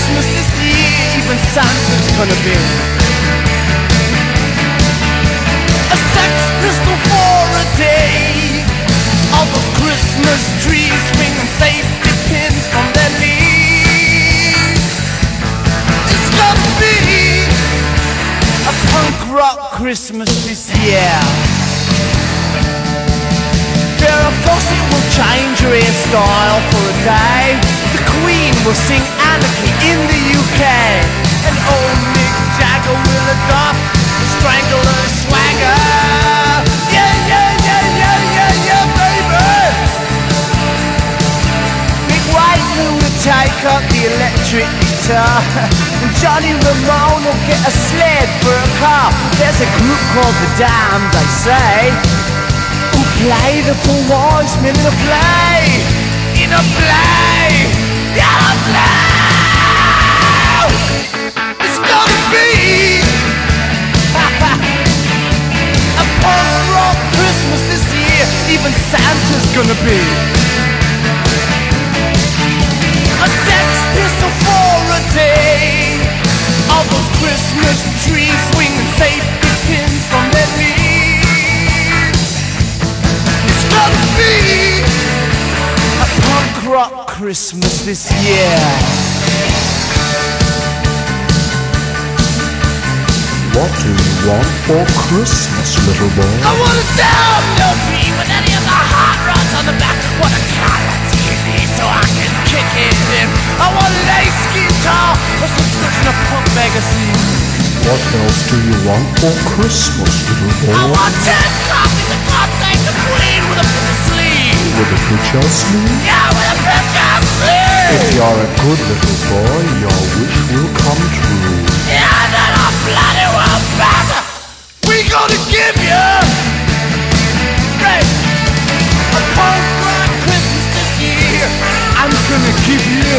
Christmas this year, even Santa's gonna be a sex pistol for a day. All those Christmas trees swinging safety pins from their knees. It's gonna be a punk rock Christmas this year. Farrah Fawcett will change her hairstyle for a day. The Queen will sing Anarchy in the UK. And old Mick Jagger will adopt the Strangler swagger. Yeah, yeah, yeah, yeah, yeah, yeah, baby. Mick Whiteley will take up the electric guitar. And Johnny Ramone will get a sled for a car. There's a group called The Damned, they say, who play the Four Horsemen in a play. In a play. In a play. It's gonna be a punk rock Christmas this year. Even Santa's gonna be a sex pistol for a day. All those Christmas trees swinging safety pins from their knees. It's gonna be a punk rock Christmas this year. What do you want for Christmas, little boy? I want a down no tree with any of the hot rods on the back. Want a color TV so I can kick it in. I want an ace guitar, a subscription to Punk magazine. What else do you want for Christmas, little boy? I want 10 copies of God Save the Queen with a picture sleeve. With a picture sleeve? Yeah, with a picture sleeve. If you're a good little boy, your wish will come true. Yeah, then I bloody well better. We gonna give you a punk rock Christmas this year. I'm gonna give you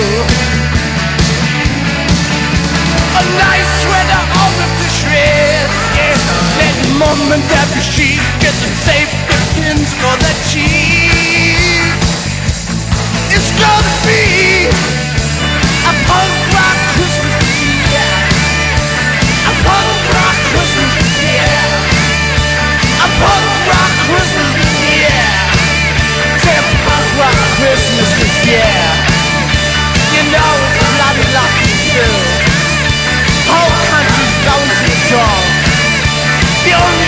a nice sweater all ripped to shreds. Yeah, let mom and dad be sheep. Get some safety pins for the cheese. It's gonna be a punk rock Christmas this year. A punk rock Christmas this year. A punk rock Christmas this year. Say a punk rock Christmas this year. You know it's bloody lucky too. Whole country's going to the dog. The only